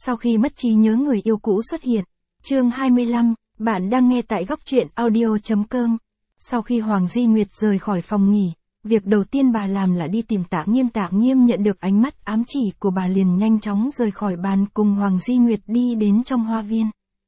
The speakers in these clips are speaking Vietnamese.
Sau khi mất trí nhớ người yêu cũ xuất hiện. Chương 25, bạn đang nghe tại góc truyện audio.com. Sau khi Hoàng Di Nguyệt rời khỏi phòng nghỉ, việc đầu tiên bà làm là đi tìm Tạ Nghiêm. Tạ Nghiêm nhận được ánh mắt ám chỉ của bà liền nhanh chóng rời khỏi bàn cùng Hoàng Di Nguyệt đi đến trong hoa viên.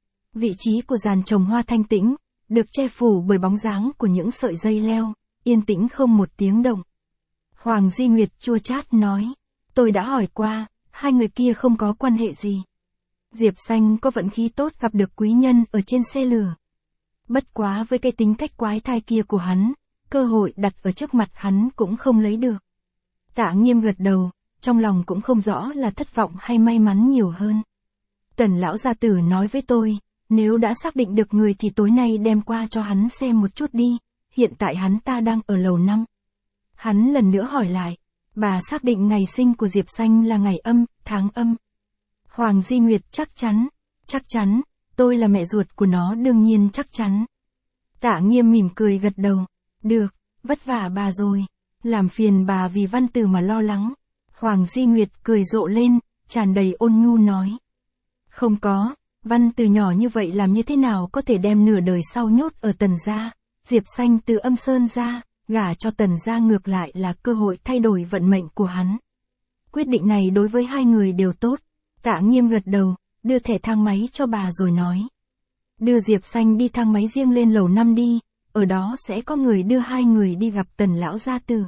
Vị trí của giàn trồng hoa thanh tĩnh, được che phủ bởi bóng dáng của những sợi dây leo, yên tĩnh không một tiếng động. Hoàng Di Nguyệt chua chát nói, tôi đã hỏi qua, hai người kia không có quan hệ gì. Diệp Xanh có vận khí tốt gặp được quý nhân ở trên xe lửa. Bất quá với cái tính cách quái thai kia của hắn, cơ hội đặt ở trước mặt hắn cũng không lấy được. Tạ Nghiêm gật đầu, trong lòng cũng không rõ là thất vọng hay may mắn nhiều hơn. Tần lão gia tử nói với tôi, nếu đã xác định được người thì tối nay đem qua cho hắn xem một chút đi, hiện tại hắn ta đang ở lầu 5. Hắn lần nữa hỏi lại, bà xác định ngày sinh của Diệp Xanh là ngày âm, tháng âm. Hoàng Di Nguyệt chắc chắn, tôi là mẹ ruột của nó đương nhiên chắc chắn. Tạ Nghiêm mỉm cười gật đầu, được, vất vả bà rồi, làm phiền bà vì Văn Tử mà lo lắng. Hoàng Di Nguyệt cười rộ lên, tràn đầy ôn nhu nói. Không có, Văn Tử nhỏ như vậy làm như thế nào có thể đem nửa đời sau nhốt ở Tần gia, Diệp Xanh từ Âm Sơn ra, gả cho Tần gia ngược lại là cơ hội thay đổi vận mệnh của hắn. Quyết định này đối với hai người đều tốt. Tạ Nghiêm gật đầu, đưa thẻ thang máy cho bà rồi nói. Đưa Diệp Xanh đi thang máy riêng lên lầu 5 đi, ở đó sẽ có người đưa hai người đi gặp Tần lão gia tử.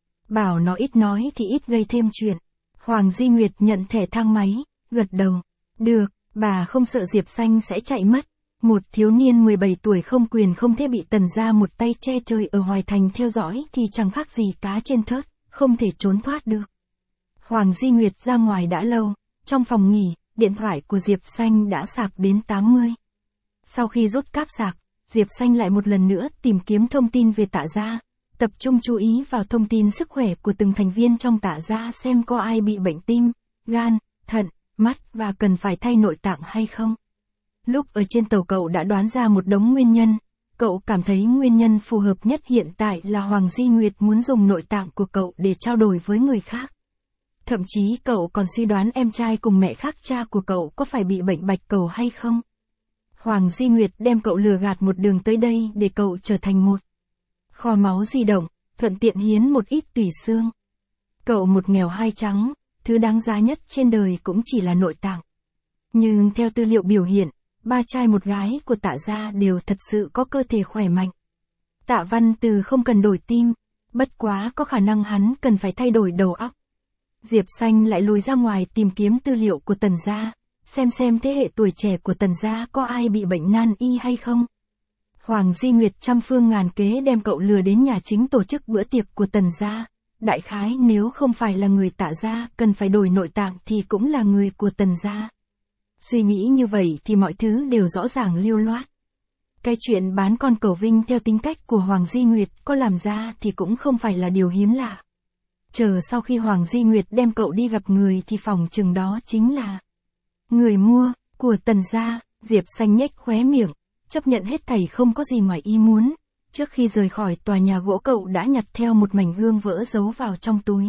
Bảo nó ít nói thì ít gây thêm chuyện. Hoàng Di Nguyệt nhận thẻ thang máy, gật đầu. Được, bà không sợ Diệp Xanh sẽ chạy mất. Một thiếu niên 17 tuổi không quyền không thế bị Tần gia một tay che trời ở Hoài Thành theo dõi thì chẳng khác gì cá trên thớt, không thể trốn thoát được. Hoàng Di Nguyệt ra ngoài đã lâu, trong phòng nghỉ, điện thoại của Diệp Xanh đã sạc đến 80. Sau khi rút cáp sạc, Diệp Xanh lại một lần nữa tìm kiếm thông tin về Tạ gia, tập trung chú ý vào thông tin sức khỏe của từng thành viên trong Tạ gia xem có ai bị bệnh tim, gan, thận, mắt và cần phải thay nội tạng hay không. Lúc ở trên tàu cậu đã đoán ra một đống nguyên nhân, cậu cảm thấy nguyên nhân phù hợp nhất hiện tại là Hoàng Di Nguyệt muốn dùng nội tạng của cậu để trao đổi với người khác. Thậm chí cậu còn suy đoán em trai cùng mẹ khác cha của cậu có phải bị bệnh bạch cầu hay không. Hoàng Di Nguyệt đem cậu lừa gạt một đường tới đây để cậu trở thành một kho máu di động, thuận tiện hiến một ít tủy xương. Cậu một nghèo hai trắng, thứ đáng giá nhất trên đời cũng chỉ là nội tạng. Nhưng theo tư liệu biểu hiện, ba trai một gái của Tạ gia đều thật sự có cơ thể khỏe mạnh. Tạ Văn Từ không cần đổi tim, bất quá có khả năng hắn cần phải thay đổi đầu óc. Diệp Xanh lại lùi ra ngoài tìm kiếm tư liệu của Tần gia, xem thế hệ tuổi trẻ của Tần gia có ai bị bệnh nan y hay không. Hoàng Di Nguyệt trăm phương ngàn kế đem cậu lừa đến nhà chính tổ chức bữa tiệc của Tần gia. Đại khái nếu không phải là người Tạ gia cần phải đổi nội tạng thì cũng là người của Tần gia. Suy nghĩ như vậy thì mọi thứ đều rõ ràng lưu loát. Cái chuyện bán con cẩu Vinh theo tính cách của Hoàng Di Nguyệt có làm ra thì cũng không phải là điều hiếm lạ. Chờ sau khi Hoàng Di Nguyệt đem cậu đi gặp người thì phòng chừng đó chính là người mua của Tần gia. Diệp Xanh nhếch khóe miệng, chấp nhận hết thảy không có gì ngoài ý muốn. Trước khi rời khỏi tòa nhà gỗ cậu đã nhặt theo một mảnh gương vỡ giấu vào trong túi.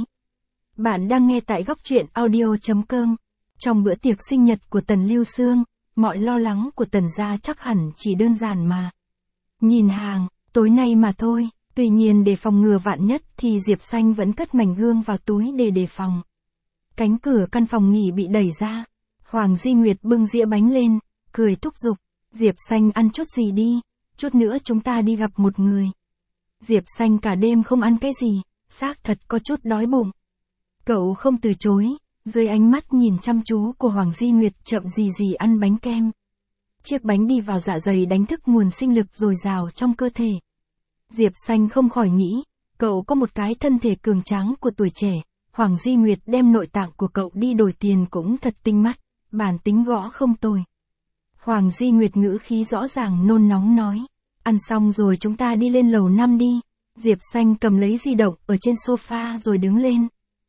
Bạn đang nghe tại góc truyện audio.com. Trong bữa tiệc sinh nhật của Tần Lưu Sương, mọi lo lắng của Tần gia chắc hẳn chỉ đơn giản mà nhìn hàng, tối nay mà thôi. Tuy nhiên để phòng ngừa vạn nhất thì Diệp Xanh vẫn cất mảnh gương vào túi để đề phòng. Cánh cửa căn phòng nghỉ bị đẩy ra. Hoàng Di Nguyệt bưng dĩa bánh lên, cười thúc giục. Diệp Xanh ăn chút gì đi, chút nữa chúng ta đi gặp một người. Diệp Xanh cả đêm không ăn cái gì, xác thật có chút đói bụng. Cậu không từ chối, dưới ánh mắt nhìn chăm chú của Hoàng Di Nguyệt chậm gì ăn bánh kem. Chiếc bánh đi vào dạ dày đánh thức nguồn sinh lực dồi dào trong cơ thể. Diệp Xanh không khỏi nghĩ, cậu có một cái thân thể cường tráng của tuổi trẻ, Hoàng Di Nguyệt đem nội tạng của cậu đi đổi tiền cũng thật tinh mắt, bản tính gõ không tồi. Hoàng Di Nguyệt ngữ khí rõ ràng nôn nóng nói, ăn xong rồi chúng ta đi lên lầu 5 đi. Diệp Xanh cầm lấy di động ở trên sofa rồi đứng lên.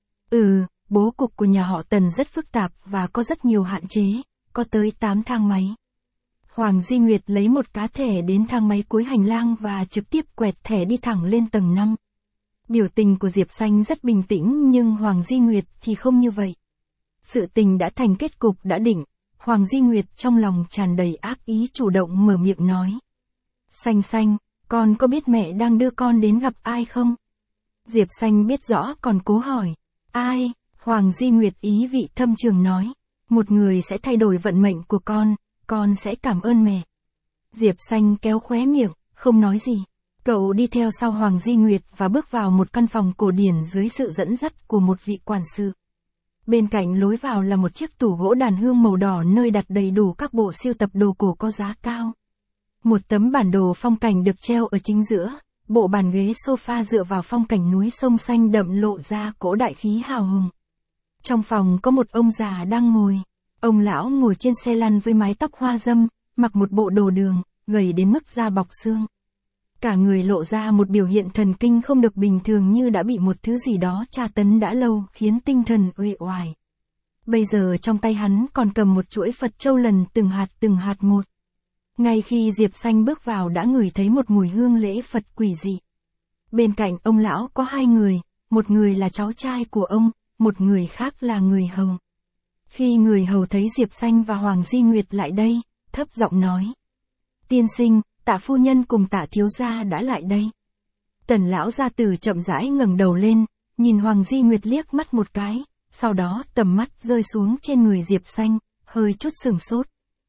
Bố cục của nhà họ Tần rất phức tạp và có rất nhiều hạn chế, có tới 8 thang máy. Hoàng Di Nguyệt lấy một cá thẻ đến thang máy cuối hành lang và trực tiếp quẹt thẻ đi thẳng lên tầng 5. Biểu tình của Diệp Xanh rất bình tĩnh nhưng Hoàng Di Nguyệt thì không như vậy. Sự tình đã thành kết cục đã định, Hoàng Di Nguyệt trong lòng tràn đầy ác ý chủ động mở miệng nói. Xanh xanh, con có biết mẹ đang đưa con đến gặp ai không? Diệp Xanh biết rõ còn cố hỏi. Ai? Hoàng Di Nguyệt ý vị thâm trường nói. Một người sẽ thay đổi vận mệnh của con sẽ cảm ơn mẹ. Diệp Xanh kéo khóe miệng, không nói gì. Cậu đi theo sau Hoàng Di Nguyệt và bước vào một căn phòng cổ điển dưới sự dẫn dắt của một vị quản sự. Bên cạnh lối vào là một chiếc tủ gỗ đàn hương màu đỏ nơi đặt đầy đủ các bộ sưu tập đồ cổ có giá cao. Một tấm bản đồ phong cảnh được treo ở chính giữa, bộ bàn ghế sofa dựa vào phong cảnh núi sông xanh đậm lộ ra cỗ đại khí hào hùng. Trong phòng có một ông già đang ngồi. Ông lão ngồi trên xe lăn với mái tóc hoa râm, mặc một bộ đồ đường, gầy đến mức da bọc xương. Cả người lộ ra một biểu hiện thần kinh không được bình thường như đã bị một thứ gì đó tra tấn đã lâu khiến tinh thần uể oải. Bây giờ trong tay hắn còn cầm một chuỗi Phật châu lần từng hạt một. Ngay khi Diệp Xanh bước vào đã ngửi thấy một mùi hương lễ Phật quỷ dị. Bên cạnh ông lão có hai người, một người là cháu trai của ông, một người khác là người hầu. Khi người hầu thấy Diệp Xanh và Hoàng Di Nguyệt lại đây, thấp giọng nói. Tiên sinh, Tạ phu nhân cùng Tạ thiếu gia đã lại đây. Tần lão gia tử chậm rãi ngẩng đầu lên, nhìn Hoàng Di Nguyệt liếc mắt một cái, sau đó tầm mắt rơi xuống trên người Diệp Xanh, hơi chút sửng sốt.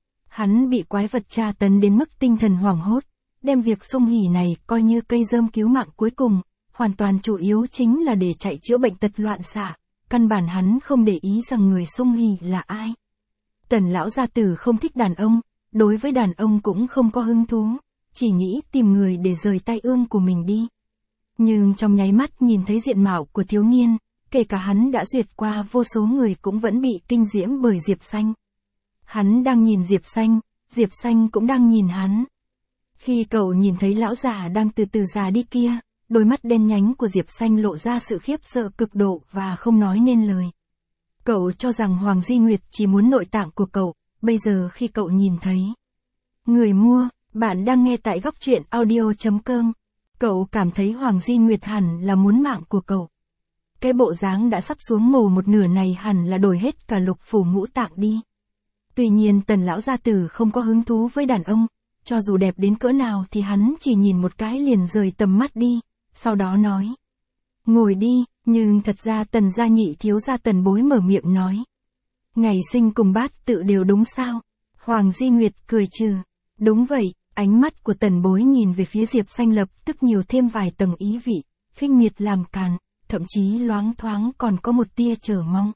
Hắn bị quái vật tra tấn đến mức tinh thần hoảng hốt, đem việc sung hỉ này coi như cây rơm cứu mạng cuối cùng, hoàn toàn chủ yếu chính là để chạy chữa bệnh tật loạn xạ, căn bản hắn không để ý rằng người sung hỉ là ai. Tần lão gia tử không thích đàn ông, đối với đàn ông cũng không có hứng thú, chỉ nghĩ tìm người để rời tay ương của mình đi. Nhưng trong nháy mắt nhìn thấy diện mạo của thiếu niên, kể cả hắn đã duyệt qua vô số người cũng vẫn bị kinh diễm bởi Diệp Xanh. Hắn đang nhìn Diệp Xanh cũng đang nhìn hắn. Khi cậu nhìn thấy lão già đang từ từ già đi kia, đôi mắt đen nhánh của Diệp Xanh lộ ra sự khiếp sợ cực độ và không nói nên lời. Cậu cho rằng Hoàng Di Nguyệt chỉ muốn nội tạng của cậu, bây giờ khi cậu nhìn thấy. Người mua, bạn đang nghe tại góc truyện audio.com. Cậu cảm thấy Hoàng Di Nguyệt hẳn là muốn mạng của cậu. Cái bộ dáng đã sắp xuống mồ một nửa này hẳn là đổi hết cả lục phủ ngũ tạng đi. Tuy nhiên Tần lão gia tử không có hứng thú với đàn ông, cho dù đẹp đến cỡ nào thì hắn chỉ nhìn một cái liền rời tầm mắt đi, sau đó nói. Ngồi đi, nhưng thật ra Tần gia nhị thiếu gia Tần Bối mở miệng nói. Ngày sinh cùng bát tự đều đúng sao? Hoàng Di Nguyệt cười trừ. Đúng vậy, ánh mắt của Tần Bối nhìn về phía Diệp Xanh lập tức nhiều thêm vài tầng ý vị, khinh miệt làm càn, thậm chí loáng thoáng còn có một tia chờ mong.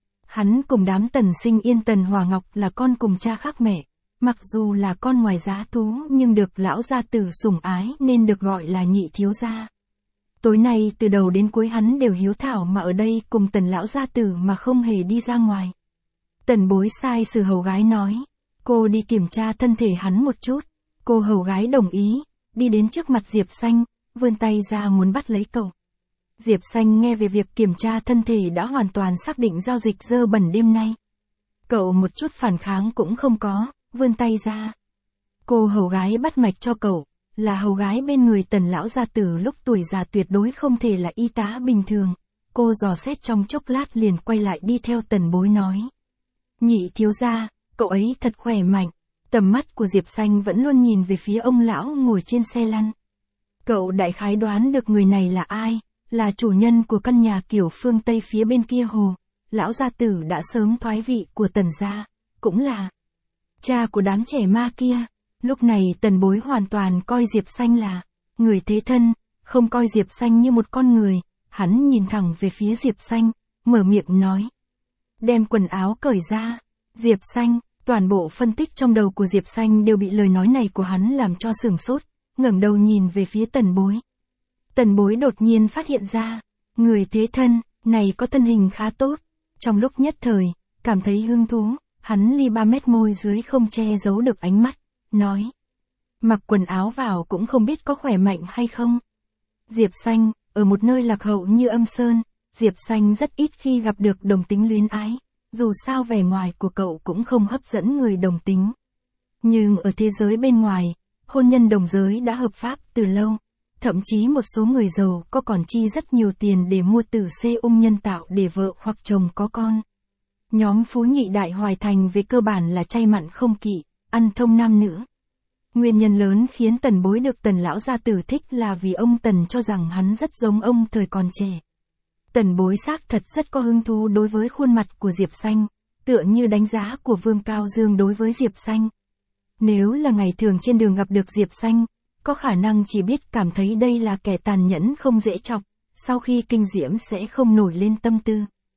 Hắn cùng đám Tần Sinh Yên Tần Hòa Ngọc là con cùng cha khác mẹ, mặc dù là con ngoài giá thú nhưng được lão gia tử sủng ái nên được gọi là nhị thiếu gia. Tối nay từ đầu đến cuối hắn đều hiếu thảo mà ở đây cùng Tần lão gia tử mà không hề đi ra ngoài. Tần Bối sai sử hầu gái nói, cô đi kiểm tra thân thể hắn một chút. Cô hầu gái đồng ý, đi đến trước mặt Diệp Xanh, vươn tay ra muốn bắt lấy cậu. Diệp Xanh nghe về việc kiểm tra thân thể đã hoàn toàn xác định giao dịch dơ bẩn đêm nay. Cậu một chút phản kháng cũng không có, vươn tay ra. Cô hầu gái bắt mạch cho cậu, là hầu gái bên người Tần lão gia tử lúc tuổi già tuyệt đối không thể là y tá bình thường. Cô dò xét trong chốc lát liền quay lại đi theo Tần Bối nói. Nhị thiếu gia, cậu ấy thật khỏe mạnh. Tầm mắt của Diệp Xanh vẫn luôn nhìn về phía ông lão ngồi trên xe lăn. Cậu đại khái đoán được người này là ai, là chủ nhân của căn nhà kiểu phương Tây phía bên kia hồ. Lão gia tử đã sớm thoái vị của Tần gia, cũng là cha của đám trẻ ma kia. Lúc này Tần Bối hoàn toàn coi Diệp Xanh là người thế thân, không coi Diệp Xanh như một con người. Hắn nhìn thẳng về phía Diệp Xanh, mở miệng nói. Đem quần áo cởi ra. Diệp Xanh, toàn bộ phân tích trong đầu của Diệp Xanh đều bị lời nói này của hắn làm cho sửng sốt, ngẩng đầu nhìn về phía Tần Bối. Tần Bối đột nhiên phát hiện ra, người thế thân này có thân hình khá tốt. Trong lúc nhất thời, cảm thấy hứng thú, hắn ly 3 mét môi dưới không che giấu được ánh mắt, nói. Mặc quần áo vào cũng không biết có khỏe mạnh hay không. Diệp Xanh, ở một nơi lạc hậu như Âm Sơn, Diệp Xanh rất ít khi gặp được đồng tính luyến ái. Dù sao vẻ ngoài của cậu cũng không hấp dẫn người đồng tính. Nhưng ở thế giới bên ngoài, hôn nhân đồng giới đã hợp pháp từ lâu. Thậm chí một số người giàu có còn chi rất nhiều tiền để mua tử xê nhân tạo để vợ hoặc chồng có con. Nhóm Phú Nhị Đại Hoài Thành về cơ bản là chay mặn không kỵ, ăn thông nam nữ. Nguyên nhân lớn khiến Tần Bối được Tần lão gia tử thích là vì ông Tần cho rằng hắn rất giống ông thời còn trẻ. Tần Bối xác thật rất có hứng thú đối với khuôn mặt của Diệp Xanh, tựa như đánh giá của Vương Cao Dương đối với Diệp Xanh. Nếu là ngày thường trên đường gặp được Diệp Xanh, có khả năng chỉ biết cảm thấy đây là kẻ tàn nhẫn không dễ chọc, sau khi kinh diễm sẽ không nổi lên tâm tư.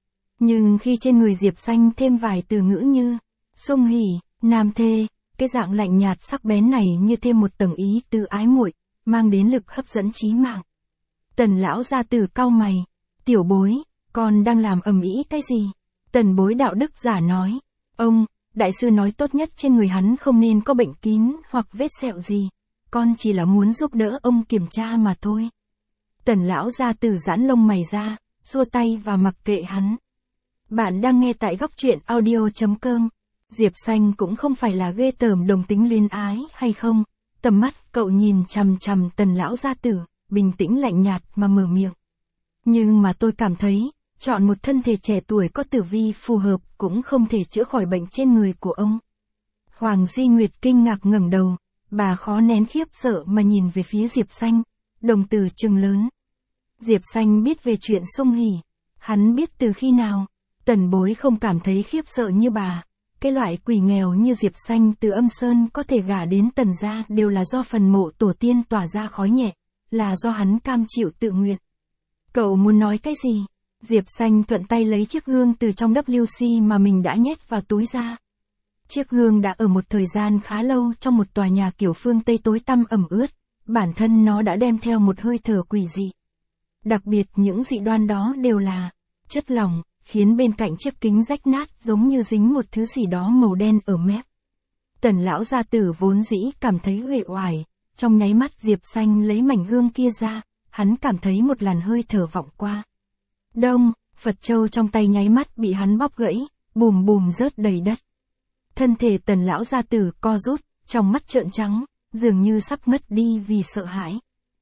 Nhưng khi trên người Diệp Xanh thêm vài từ ngữ như sung hỉ, nam thê, cái dạng lạnh nhạt sắc bén này như thêm một tầng ý tứ ái muội, mang đến lực hấp dẫn chí mạng. Tần lão gia tử cau mày, tiểu Bối, con đang làm ầm ĩ cái gì? Tần Bối đạo đức giả nói, ông, đại sư nói tốt nhất trên người hắn không nên có bệnh kín hoặc vết sẹo gì, con chỉ là muốn giúp đỡ ông kiểm tra mà thôi. Tần lão gia tử giãn lông mày ra, xua tay và mặc kệ hắn. Bạn đang nghe tại góc truyện audio.com. Diệp Xanh cũng không phải là ghê tởm đồng tính luyến ái hay không, tầm mắt cậu nhìn chằm chằm Tần lão gia tử, bình tĩnh lạnh nhạt mà mở miệng. Nhưng mà tôi cảm thấy, chọn một thân thể trẻ tuổi có tử vi phù hợp cũng không thể chữa khỏi bệnh trên người của ông. Hoàng Di Nguyệt kinh ngạc ngẩng đầu, bà khó nén khiếp sợ mà nhìn về phía Diệp Xanh, đồng tử trừng lớn. Diệp Xanh biết về chuyện sung hỉ, hắn biết từ khi nào. Tần Bối không cảm thấy khiếp sợ như bà. Cái loại quỷ nghèo như Diệp Xanh từ Âm Sơn có thể gả đến Tần gia đều là do phần mộ tổ tiên tỏa ra khói nhẹ, là do hắn cam chịu tự nguyện. Cậu muốn nói cái gì? Diệp Xanh thuận tay lấy chiếc gương từ trong WC mà mình đã nhét vào túi ra. Chiếc gương đã ở một thời gian khá lâu trong một tòa nhà kiểu phương Tây tối tăm ẩm ướt, bản thân nó đã đem theo một hơi thở quỷ dị. Đặc biệt những dị đoan đó đều là chất lỏng, khiến bên cạnh chiếc kính rách nát giống như dính một thứ gì đó màu đen ở mép. Tần lão gia tử vốn dĩ cảm thấy uể oải, trong nháy mắt Diệp Xanh lấy mảnh gương kia ra, hắn cảm thấy một làn hơi thở vọng qua. Đông, Phật châu trong tay nháy mắt bị hắn bóp gãy, bùm bùm rớt đầy đất. Thân thể Tần lão gia tử co rút, trong mắt trợn trắng, dường như sắp ngất đi vì sợ hãi.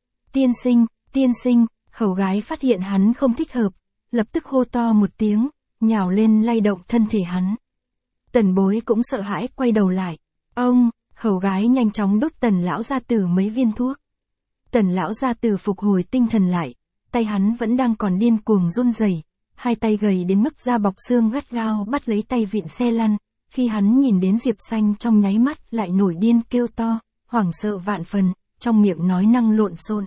Tiên sinh, hầu gái phát hiện hắn không thích hợp, lập tức hô to một tiếng, nhào lên lay động thân thể hắn. Tần Bối cũng sợ hãi quay đầu lại. Ông, hầu gái nhanh chóng đút Tần lão gia tử mấy viên thuốc. Tần lão gia tử phục hồi tinh thần lại, tay hắn vẫn đang còn điên cuồng run rẩy, hai tay gầy đến mức da bọc xương gắt gao bắt lấy tay vịn xe lăn. Khi hắn nhìn đến Diệp Xanh trong nháy mắt lại nổi điên kêu to, hoảng sợ vạn phần, trong miệng nói năng lộn xộn.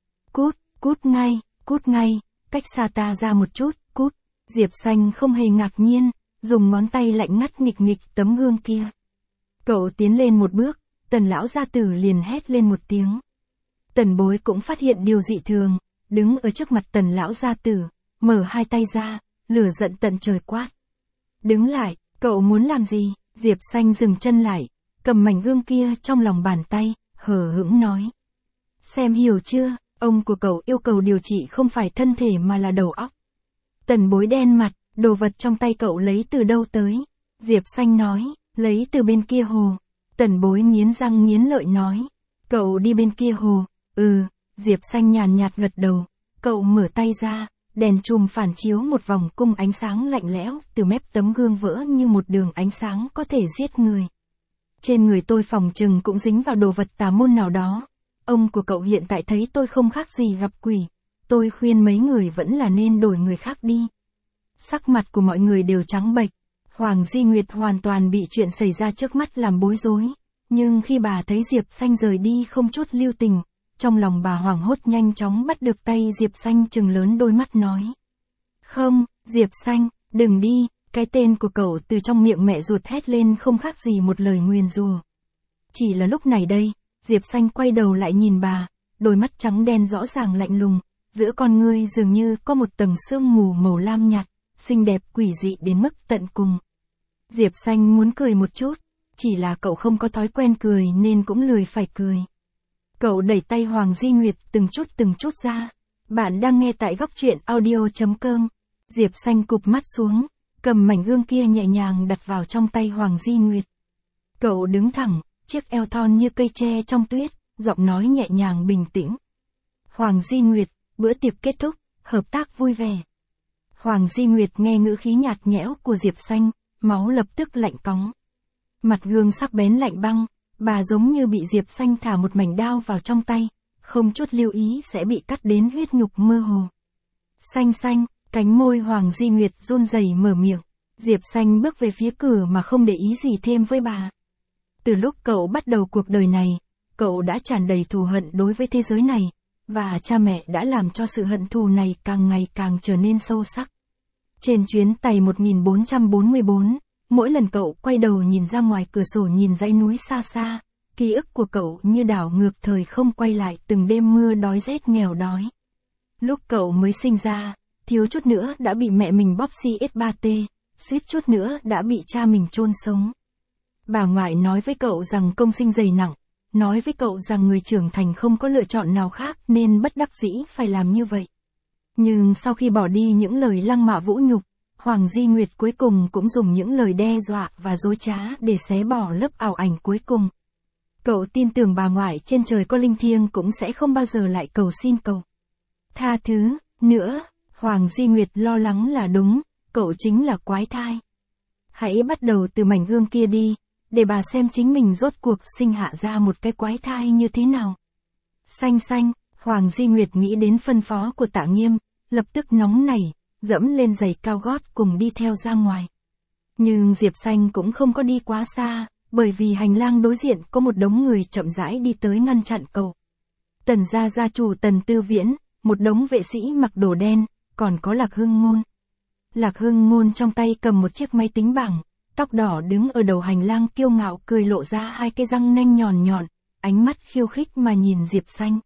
Cút ngay, cách xa ta ra một chút, cút. Diệp Xanh không hề ngạc nhiên, dùng ngón tay lạnh ngắt nghịch nghịch tấm gương kia. Cậu tiến lên một bước, Tần lão gia tử liền hét lên một tiếng. Tần Bối cũng phát hiện điều dị thường, đứng ở trước mặt Tần lão gia tử, mở hai tay ra, lửa giận tận trời quát. Đứng lại, cậu muốn làm gì? Diệp Xanh dừng chân lại, cầm mảnh gương kia trong lòng bàn tay, hờ hững nói. Xem hiểu chưa, ông của cậu yêu cầu điều trị không phải thân thể mà là đầu óc. Tần Bối đen mặt, đồ vật trong tay cậu lấy từ đâu tới? Diệp Xanh nói, lấy từ bên kia hồ. Tần Bối nghiến răng nghiến lợi nói, cậu đi bên kia hồ. Diệp Xanh nhàn nhạt gật đầu, cậu mở tay ra, đèn chùm phản chiếu một vòng cung ánh sáng lạnh lẽo từ mép tấm gương vỡ như một đường ánh sáng có thể giết người. Trên người tôi phòng chừng cũng dính vào đồ vật tà môn nào đó. Ông của cậu hiện tại thấy tôi không khác gì gặp quỷ, tôi khuyên mấy người vẫn là nên đổi người khác đi. Sắc mặt của mọi người đều trắng bệch, Hoàng Di Nguyệt hoàn toàn bị chuyện xảy ra trước mắt làm bối rối, nhưng khi bà thấy Diệp Xanh rời đi không chút lưu tình, trong lòng bà hoảng hốt nhanh chóng bắt được tay Diệp Xanh trừng lớn đôi mắt nói. Không, Diệp Xanh, đừng đi, cái tên của cậu từ trong miệng mẹ ruột hét lên không khác gì một lời nguyền rủa. Chỉ là lúc này đây, Diệp Xanh quay đầu lại nhìn bà, đôi mắt trắng đen rõ ràng lạnh lùng, giữa con ngươi dường như có một tầng sương mù màu lam nhạt, xinh đẹp quỷ dị đến mức tận cùng. Diệp Xanh muốn cười một chút, chỉ là cậu không có thói quen cười nên cũng lười phải cười. Cậu đẩy tay Hoàng Di Nguyệt từng chút ra. Bạn đang nghe tại góc truyện audio.com. Diệp Xanh cụp mắt xuống, cầm mảnh gương kia nhẹ nhàng đặt vào trong tay Hoàng Di Nguyệt. Cậu đứng thẳng, chiếc eo thon như cây tre trong tuyết, giọng nói nhẹ nhàng bình tĩnh. Hoàng Di Nguyệt, bữa tiệc kết thúc, hợp tác vui vẻ. Hoàng Di Nguyệt nghe ngữ khí nhạt nhẽo của Diệp Xanh, máu lập tức lạnh cóng. Mặt gương sắc bén lạnh băng, bà giống như bị Diệp Xanh thả một mảnh đao vào trong tay, không chút lưu ý sẽ bị cắt đến huyết nhục mơ hồ. Xanh xanh, cánh môi Hoàng Di Nguyệt run rẩy mở miệng. Diệp Xanh bước về phía cửa mà không để ý gì thêm với bà. Từ lúc cậu bắt đầu cuộc đời này, cậu đã tràn đầy thù hận đối với thế giới này, và cha mẹ đã làm cho sự hận thù này càng ngày càng trở nên sâu sắc. Trên chuyến tàu 1444, mỗi lần cậu quay đầu nhìn ra ngoài cửa sổ nhìn dãy núi xa xa, ký ức của cậu như đảo ngược thời không quay lại từng đêm mưa đói rét nghèo đói. Lúc cậu mới sinh ra, thiếu chút nữa đã bị mẹ mình bóp CS3T, suýt chút nữa đã bị cha mình chôn sống. Bà ngoại nói với cậu rằng công sinh dày nặng, nói với cậu rằng người trưởng thành không có lựa chọn nào khác nên bất đắc dĩ phải làm như vậy. Nhưng sau khi bỏ đi những lời lăng mạ vũ nhục, Hoàng Di Nguyệt cuối cùng cũng dùng những lời đe dọa và dối trá để xé bỏ lớp ảo ảnh cuối cùng. Cậu tin tưởng bà ngoại trên trời có linh thiêng cũng sẽ không bao giờ lại cầu xin cậu tha thứ nữa. Hoàng Di Nguyệt lo lắng là đúng, cậu chính là quái thai. Hãy bắt đầu từ mảnh gương kia đi, để bà xem chính mình rốt cuộc sinh hạ ra một cái quái thai như thế nào. Xanh xanh, Hoàng Di Nguyệt nghĩ đến phân phó của Tạ Nghiêm, lập tức nóng nảy, dẫm lên giày cao gót cùng đi theo ra ngoài. Nhưng Diệp Xanh cũng không có đi quá xa, bởi vì hành lang đối diện có một đống người chậm rãi đi tới ngăn chặn cậu. Tần gia gia chủ Tần Tư Viễn, một đống vệ sĩ mặc đồ đen, còn có Lạc Hưng Ngôn. Lạc Hưng Ngôn trong tay cầm một chiếc máy tính bảng, tóc đỏ đứng ở đầu hành lang kiêu ngạo cười lộ ra hai cái răng nanh nhọn nhọn, ánh mắt khiêu khích mà nhìn Diệp Xanh.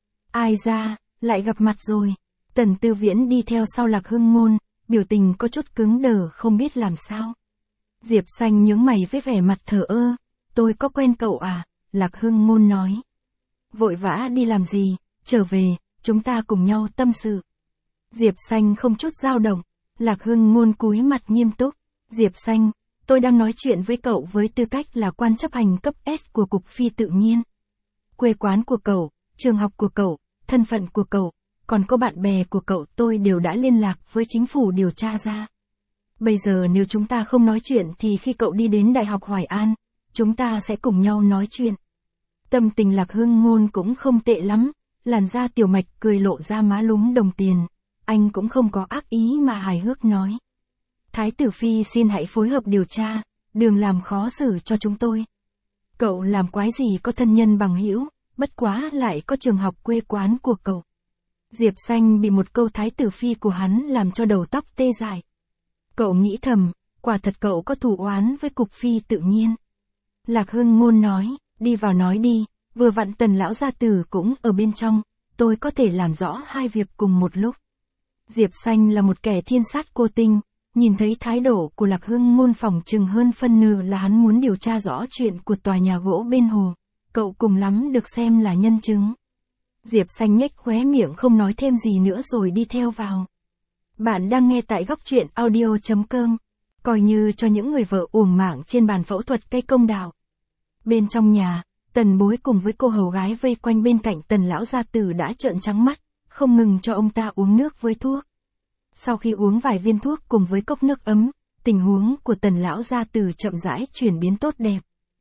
Ai ra, lại gặp mặt rồi. Tần Tư Viễn đi theo sau Lạc Hưng Ngôn, biểu tình có chút cứng đờ không biết làm sao. Diệp Xanh nhướng mày với vẻ mặt thờ ơ, tôi có quen cậu à, Lạc Hưng Ngôn nói. Vội vã đi làm gì, trở về, chúng ta cùng nhau tâm sự. Diệp Xanh không chút dao động, Lạc Hưng Ngôn cúi mặt nghiêm túc. Diệp Xanh, tôi đang nói chuyện với cậu với tư cách là quan chấp hành cấp S của Cục Phi tự nhiên. Quê quán của cậu, trường học của cậu, thân phận của cậu, còn có bạn bè của cậu tôi đều đã liên lạc với chính phủ điều tra ra. Bây giờ nếu chúng ta không nói chuyện thì khi cậu đi đến Đại học Hoài An, chúng ta sẽ cùng nhau nói chuyện. Tâm tình Lạc Hưng Ngôn cũng không tệ lắm, làn da tiểu mạch cười lộ ra má lúm đồng tiền. Anh cũng không có ác ý mà hài hước nói. Thái tử Phi xin hãy phối hợp điều tra, đừng làm khó xử cho chúng tôi. Cậu làm quái gì có thân nhân bằng hữu, bất quá lại có trường học quê quán của cậu. Diệp Xanh bị một câu Thái tử Phi của hắn làm cho đầu tóc tê dại. Cậu nghĩ thầm, quả thật cậu có thù oán với Cục Phi tự nhiên. Lạc Hưng Ngôn nói, đi vào nói đi, vừa vặn Tần lão gia tử cũng ở bên trong, tôi có thể làm rõ hai việc cùng một lúc. Diệp Xanh là một kẻ thiên sát cô tinh, nhìn thấy thái độ của Lạc Hưng Ngôn phỏng chừng hơn phân nửa là hắn muốn điều tra rõ chuyện của tòa nhà gỗ bên hồ, cậu cùng lắm được xem là nhân chứng. Diệp Xanh nhếch khóe miệng không nói thêm gì nữa rồi đi theo vào. Bạn đang nghe tại góc truyện audio.com, coi như cho những người vợ uổng mạng trên bàn phẫu thuật cây công đào. Bên trong nhà, Tần Bối cùng với cô hầu gái vây quanh bên cạnh Tần lão gia tử đã trợn trắng mắt, không ngừng cho ông ta uống nước với thuốc. Sau khi uống vài viên thuốc cùng với cốc nước ấm, tình huống của Tần lão gia tử chậm rãi chuyển biến tốt đẹp.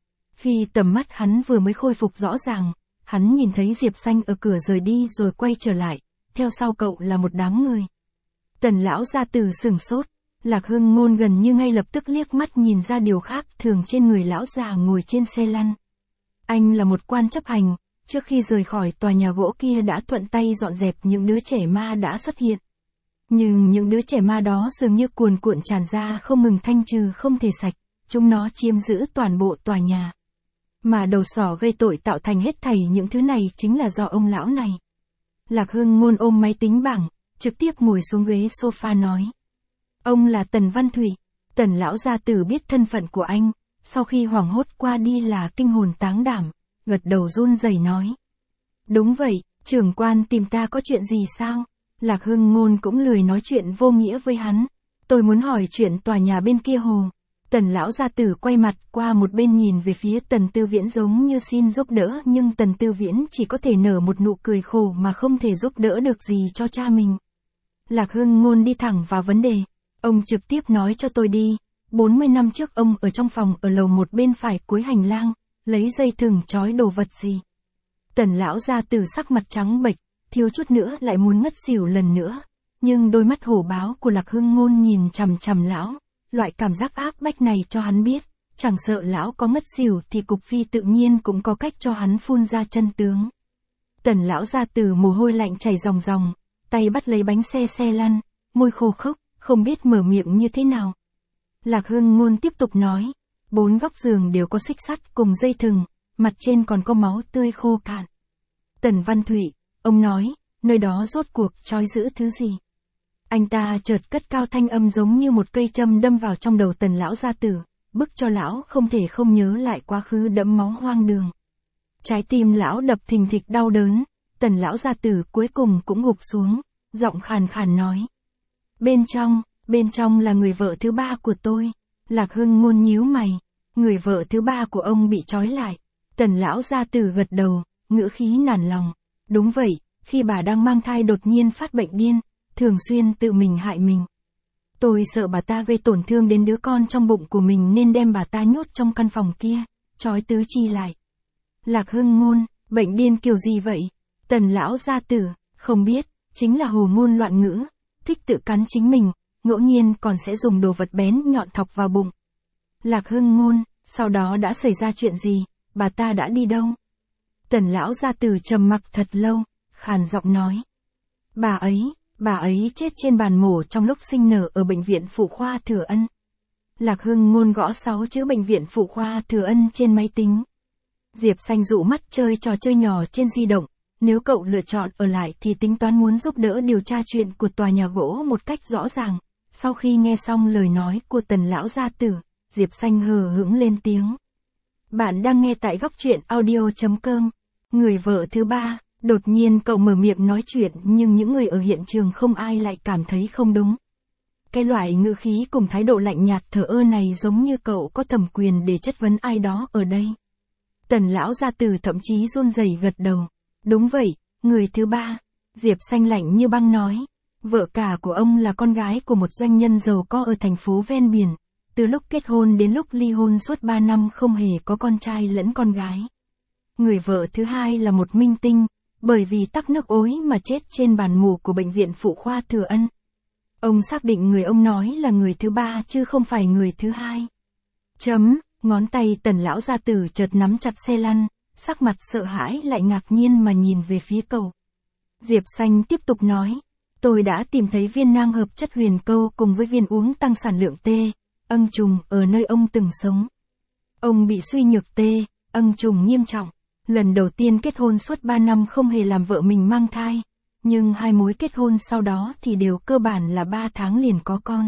Khi tầm mắt hắn vừa mới khôi phục rõ ràng, hắn nhìn thấy Diệp Xanh ở cửa rời đi rồi quay trở lại, theo sau cậu là một đám người. Tần lão gia tử sửng sốt, Lạc Hưng Ngôn gần như ngay lập tức liếc mắt nhìn ra điều khác thường trên người lão già ngồi trên xe lăn. Anh là một quan chấp hành, trước khi rời khỏi tòa nhà gỗ kia đã thuận tay dọn dẹp những đứa trẻ ma đã xuất hiện. Nhưng những đứa trẻ ma đó dường như cuồn cuộn tràn ra không ngừng thanh trừ không thể sạch, chúng nó chiếm giữ toàn bộ tòa nhà. Mà đầu sỏ gây tội tạo thành hết thảy những thứ này chính là do ông lão này. Lạc Hưng Ngôn ôm máy tính bảng, trực tiếp ngồi xuống ghế sofa nói. Ông là Tần Văn Thủy. Tần lão gia tử biết thân phận của anh, sau khi hoảng hốt qua đi là kinh hồn táng đảm, gật đầu run rẩy nói. Đúng vậy, trưởng quan tìm ta có chuyện gì sao? Lạc Hưng Ngôn cũng lười nói chuyện vô nghĩa với hắn. Tôi muốn hỏi chuyện tòa nhà bên kia hồ. Tần lão gia tử quay mặt qua một bên nhìn về phía Tần Tư Viễn giống như xin giúp đỡ, nhưng Tần Tư Viễn chỉ có thể nở một nụ cười khổ mà không thể giúp đỡ được gì cho cha mình. Lạc Hưng Ngôn đi thẳng vào vấn đề. Ông trực tiếp nói cho tôi đi. 40 năm trước ông ở trong phòng ở lầu 1 bên phải cuối hành lang, lấy dây thừng trói đồ vật gì. Tần lão gia tử sắc mặt trắng bệch, thiếu chút nữa lại muốn ngất xỉu lần nữa. Nhưng đôi mắt hổ báo của Lạc Hưng Ngôn nhìn chằm chằm lão, loại cảm giác áp bách này cho hắn biết, chẳng sợ lão có ngất xỉu thì cục phi tự nhiên cũng có cách cho hắn phun ra chân tướng. Tần lão gia tử mồ hôi lạnh chảy ròng ròng, tay bắt lấy bánh xe lăn, môi khô khốc, không biết mở miệng như thế nào. Lạc Hưng Ngôn tiếp tục nói, 4 góc giường đều có xích sắt cùng dây thừng, mặt trên còn có máu tươi khô cạn. Tần Văn Thụy, ông nói, nơi đó rốt cuộc trói giữ thứ gì? Anh ta chợt cất cao thanh âm giống như một cây châm đâm vào trong đầu Tần lão gia tử, bức cho lão không thể không nhớ lại quá khứ đẫm máu hoang đường. Trái tim lão đập thình thịch đau đớn, Tần lão gia tử cuối cùng cũng gục xuống, giọng khàn khàn nói. Bên trong là người vợ thứ 3 của tôi. Lạc Hưng Ngôn nhíu mày, người vợ thứ 3 của ông bị trói lại. Tần lão gia tử gật đầu, ngữ khí nản lòng. Đúng vậy, khi bà đang mang thai đột nhiên phát bệnh điên, thường xuyên tự mình hại mình. Tôi sợ bà ta gây tổn thương đến đứa con trong bụng của mình nên đem bà ta nhốt trong căn phòng kia, trói tứ chi lại. Lạc Hưng Ngôn, bệnh điên kiểu gì vậy? Tần lão gia tử, không biết, chính là hồ ngôn loạn ngữ, thích tự cắn chính mình, ngẫu nhiên còn sẽ dùng đồ vật bén nhọn thọc vào bụng. Lạc Hưng Ngôn, sau đó đã xảy ra chuyện gì, bà ta đã đi đâu? Tần lão gia tử trầm mặc thật lâu, khàn giọng nói. Bà ấy chết trên bàn mổ trong lúc sinh nở ở bệnh viện Phụ khoa Thừa Ân. Lạc Hưng Ngôn gõ 6 chữ bệnh viện Phụ khoa Thừa Ân trên máy tính. Diệp Xanh dụ mắt chơi trò chơi nhỏ trên di động, nếu cậu lựa chọn ở lại thì tính toán muốn giúp đỡ điều tra chuyện của tòa nhà gỗ một cách rõ ràng. Sau khi nghe xong lời nói của Tần lão gia tử, Diệp Xanh hờ hững lên tiếng. Bạn đang nghe tại góc truyện audio.com. Người vợ thứ 3, đột nhiên cậu mở miệng nói chuyện nhưng những người ở hiện trường không ai lại cảm thấy không đúng. Cái loại ngữ khí cùng thái độ lạnh nhạt thờ ơ này giống như cậu có thẩm quyền để chất vấn ai đó ở đây. Tần lão gia tử thậm chí run rẩy gật đầu. Đúng vậy, người thứ 3. Diệp Xanh lạnh như băng nói. Vợ cả của ông là con gái của một doanh nhân giàu có ở thành phố ven biển. Từ lúc kết hôn đến lúc ly hôn suốt 3 năm không hề có con trai lẫn con gái. Người vợ thứ 2 là một minh tinh, bởi vì tắc nước ối mà chết trên bàn mổ của bệnh viện Phụ khoa Thừa Ân. Ông xác định người ông nói là người thứ 3 chứ không phải người thứ 2. Ngón tay Tần lão gia tử chợt nắm chặt xe lăn, sắc mặt sợ hãi lại ngạc nhiên mà nhìn về phía cậu. Diệp Xanh tiếp tục nói, tôi đã tìm thấy viên nang hợp chất huyền câu cùng với viên uống tăng sản lượng T, âng trùng ở nơi ông từng sống. Ông bị suy nhược T, âng trùng nghiêm trọng. Lần đầu tiên kết hôn suốt 3 năm không hề làm vợ mình mang thai, nhưng 2 mối kết hôn sau đó thì đều cơ bản là 3 tháng liền có con.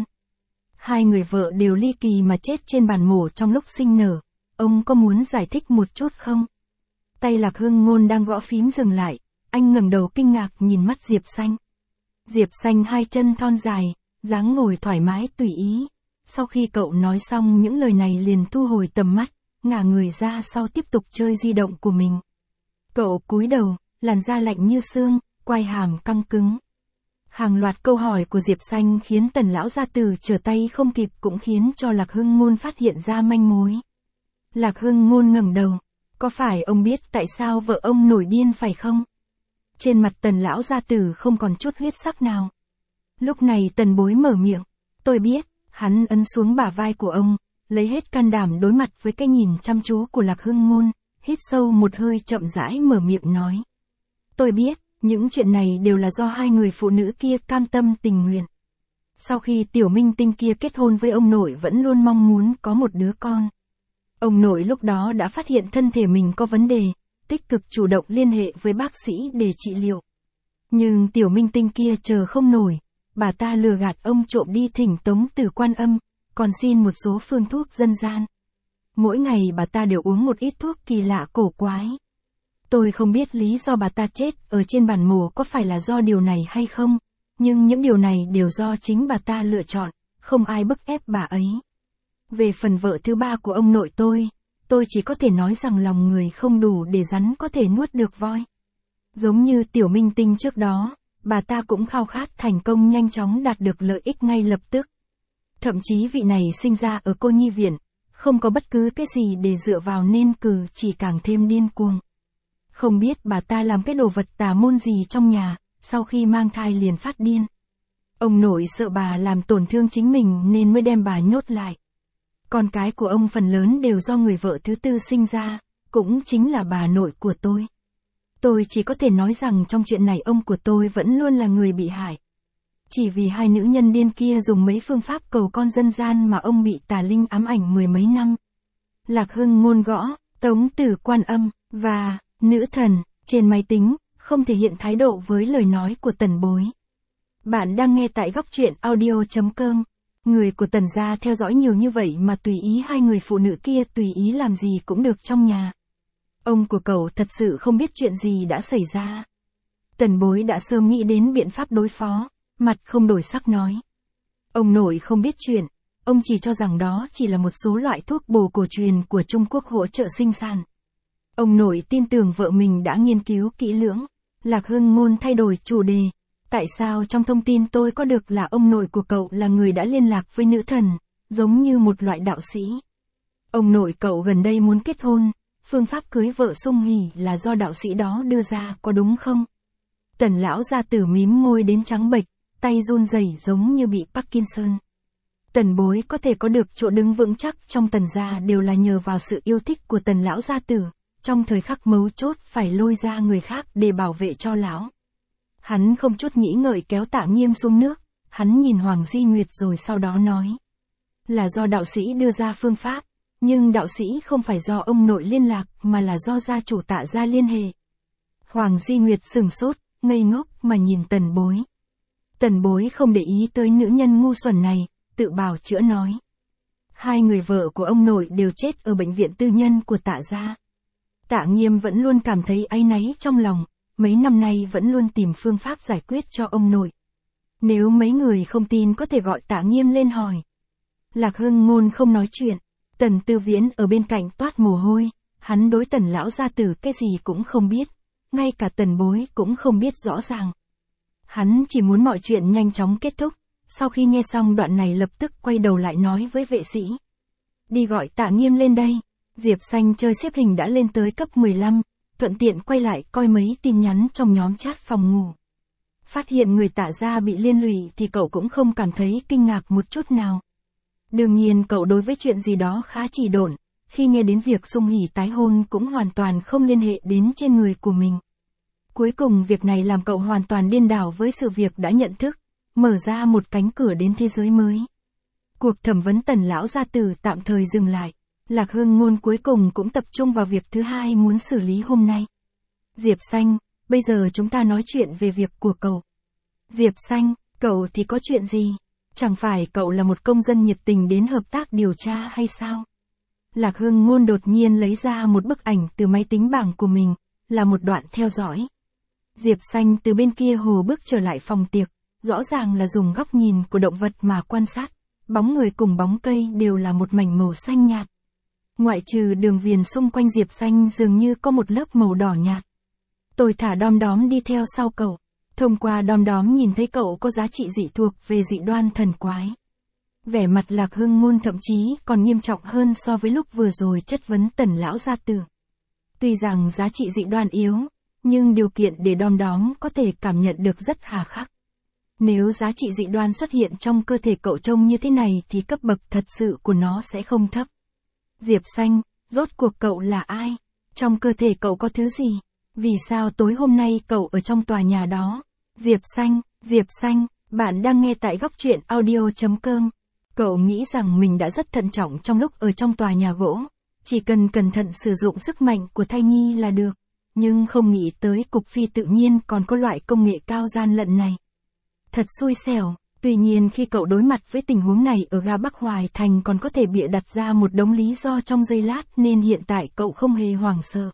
2 người vợ đều ly kỳ mà chết trên bàn mổ trong lúc sinh nở. Ông có muốn giải thích một chút không? Tay Lạc Hưng Ngôn đang gõ phím dừng lại, anh ngẩng đầu kinh ngạc nhìn mắt Diệp Xanh. Diệp Xanh 2 chân thon dài, dáng ngồi thoải mái tùy ý. Sau khi cậu nói xong những lời này liền thu hồi tầm mắt, ngả người ra sau tiếp tục chơi di động của mình. Cậu cúi đầu, làn da lạnh như xương, quai hàm căng cứng. Hàng loạt câu hỏi của Diệp Xanh khiến Tần lão gia tử trở tay không kịp cũng khiến cho Lạc Hưng Ngôn phát hiện ra manh mối. Lạc Hưng Ngôn ngẩng đầu, có phải ông biết tại sao vợ ông nổi điên phải không? Trên mặt Tần lão gia tử không còn chút huyết sắc nào. Lúc này Tần bối mở miệng, tôi biết, hắn ấn xuống bả vai của ông, lấy hết can đảm đối mặt với cái nhìn chăm chú của Lạc Hưng Ngôn, hít sâu một hơi chậm rãi mở miệng nói. Tôi biết, những chuyện này đều là do 2 người phụ nữ kia cam tâm tình nguyện. Sau khi tiểu minh tinh kia kết hôn với ông nội vẫn luôn mong muốn có một đứa con. Ông nội lúc đó đã phát hiện thân thể mình có vấn đề, tích cực chủ động liên hệ với bác sĩ để trị liệu. Nhưng tiểu minh tinh kia chờ không nổi, bà ta lừa gạt ông trộm đi thỉnh Tống Tử Quan Âm, còn xin một số phương thuốc dân gian. Mỗi ngày bà ta đều uống một ít thuốc kỳ lạ cổ quái. Tôi không biết lý do bà ta chết ở trên bàn mổ có phải là do điều này hay không, nhưng những điều này đều do chính bà ta lựa chọn, không ai bức ép bà ấy. Về phần vợ thứ 3 của ông nội tôi chỉ có thể nói rằng lòng người không đủ để rắn có thể nuốt được voi. Giống như tiểu minh tinh trước đó, bà ta cũng khao khát thành công nhanh chóng đạt được lợi ích ngay lập tức. Thậm chí vị này sinh ra ở cô nhi viện, không có bất cứ cái gì để dựa vào nên chỉ càng thêm điên cuồng. Không biết bà ta làm cái đồ vật tà môn gì trong nhà, sau khi mang thai liền phát điên. Ông nội sợ bà làm tổn thương chính mình nên mới đem bà nhốt lại. Con cái của ông phần lớn đều do người vợ thứ tư sinh ra, cũng chính là bà nội của tôi. Tôi chỉ có thể nói rằng trong chuyện này ông của tôi vẫn luôn là người bị hại. Chỉ vì hai nữ nhân điên kia dùng mấy phương pháp cầu con dân gian mà ông bị tà linh ám ảnh mười mấy năm. Lạc Hưng ngôn gõ, Tống Tử Quan Âm, và Nữ Thần, trên máy tính, không thể hiện thái độ với lời nói của Tần Bối. Bạn đang nghe tại góc truyện audio.com. Người của Tần gia theo dõi nhiều như vậy mà tùy ý hai người phụ nữ kia tùy ý làm gì cũng được trong nhà. Ông của cậu thật sự không biết chuyện gì đã xảy ra. Tần Bối đã sớm nghĩ đến biện pháp đối phó, mặt không đổi sắc nói. Ông nội không biết chuyện, ông chỉ cho rằng đó chỉ là một số loại thuốc bổ cổ truyền của Trung Quốc hỗ trợ sinh sản. Ông nội tin tưởng vợ mình đã nghiên cứu kỹ lưỡng. Lạc Hưng ngôn thay đổi chủ đề. Tại sao trong thông tin tôi có được là ông nội của cậu là người đã liên lạc với nữ thần, giống như một loại đạo sĩ? Ông nội cậu gần đây muốn kết hôn, phương pháp cưới vợ sung hỉ là do đạo sĩ đó đưa ra, có đúng không? Tần lão gia tử mím môi đến trắng bệch, tay run rẩy giống như bị Parkinson. Tần Bối có thể có được chỗ đứng vững chắc trong Tần gia đều là nhờ vào sự yêu thích của Tần lão gia tử, trong thời khắc mấu chốt phải lôi ra người khác để bảo vệ cho lão. Hắn không chút nghĩ ngợi kéo Tạ Nghiêm xuống nước, hắn nhìn Hoàng Di Nguyệt rồi sau đó nói. Là do đạo sĩ đưa ra phương pháp, nhưng đạo sĩ không phải do ông nội liên lạc mà là do gia chủ Tạ gia liên hệ. Hoàng Di Nguyệt sừng sốt, ngây ngốc mà nhìn Tần Bối. Tần Bối không để ý tới nữ nhân ngu xuẩn này, tự bào chữa nói. Hai người vợ của ông nội đều chết ở bệnh viện tư nhân của Tạ gia. Tạ Nghiêm vẫn luôn cảm thấy áy náy trong lòng, mấy năm nay vẫn luôn tìm phương pháp giải quyết cho ông nội. Nếu mấy người không tin có thể gọi Tạ Nghiêm lên hỏi. Lạc Hưng ngôn không nói chuyện, Tần Tư Viễn ở bên cạnh toát mồ hôi, hắn đối Tần lão gia tử cái gì cũng không biết, ngay cả Tần Bối cũng không biết rõ ràng. Hắn chỉ muốn mọi chuyện nhanh chóng kết thúc, sau khi nghe xong đoạn này lập tức quay đầu lại nói với vệ sĩ. Đi gọi Tạ Nghiêm lên đây. Diệp Xanh chơi xếp hình đã lên tới cấp 15, thuận tiện quay lại coi mấy tin nhắn trong nhóm chat phòng ngủ. Phát hiện người Tạ gia bị liên lụy thì cậu cũng không cảm thấy kinh ngạc một chút nào. Đương nhiên cậu đối với chuyện gì đó khá chỉ độn, khi nghe đến việc Sung Hỉ tái hôn cũng hoàn toàn không liên hệ đến trên người của mình. Cuối cùng việc này làm cậu hoàn toàn điên đảo với sự việc đã nhận thức, mở ra một cánh cửa đến thế giới mới. Cuộc thẩm vấn Tần lão gia tử tạm thời dừng lại. Lạc Hưng ngôn cuối cùng cũng tập trung vào việc thứ hai muốn xử lý hôm nay. Diệp Xanh, bây giờ chúng ta nói chuyện về việc của cậu. Diệp Xanh, cậu thì có chuyện gì? Chẳng phải cậu là một công dân nhiệt tình đến hợp tác điều tra hay sao? Lạc Hưng ngôn đột nhiên lấy ra một bức ảnh từ máy tính bảng của mình, là một đoạn theo dõi. Diệp Xanh từ bên kia hồ bước trở lại phòng tiệc, rõ ràng là dùng góc nhìn của động vật mà quan sát, bóng người cùng bóng cây đều là một mảnh màu xanh nhạt. Ngoại trừ đường viền xung quanh Diệp Xanh dường như có một lớp màu đỏ nhạt. Tôi thả đom đóm đi theo sau cậu. Thông qua đom đóm nhìn thấy cậu có giá trị dị thuộc về dị đoan thần quái. Vẻ mặt Lạc Hưng ngôn thậm chí còn nghiêm trọng hơn so với lúc vừa rồi chất vấn Tần lão gia tử. Tuy rằng giá trị dị đoan yếu, nhưng điều kiện để đom đóm có thể cảm nhận được rất hà khắc. Nếu giá trị dị đoan xuất hiện trong cơ thể cậu trông như thế này thì cấp bậc thật sự của nó sẽ không thấp. Diệp Xanh, rốt cuộc cậu là ai? Trong cơ thể cậu có thứ gì? Vì sao tối hôm nay cậu ở trong tòa nhà đó? Diệp Xanh, bạn đang nghe tại góc truyện audio.com. Cậu nghĩ rằng mình đã rất thận trọng trong lúc ở trong tòa nhà gỗ, chỉ cần cẩn thận sử dụng sức mạnh của thai nhi là được, nhưng không nghĩ tới cục phi tự nhiên còn có loại công nghệ cao gian lận này. Thật xui xẻo. Tuy nhiên khi cậu đối mặt với tình huống này ở ga Bắc Hoài Thành còn có thể bịa đặt ra một đống lý do trong giây lát nên hiện tại cậu không hề hoảng sợ.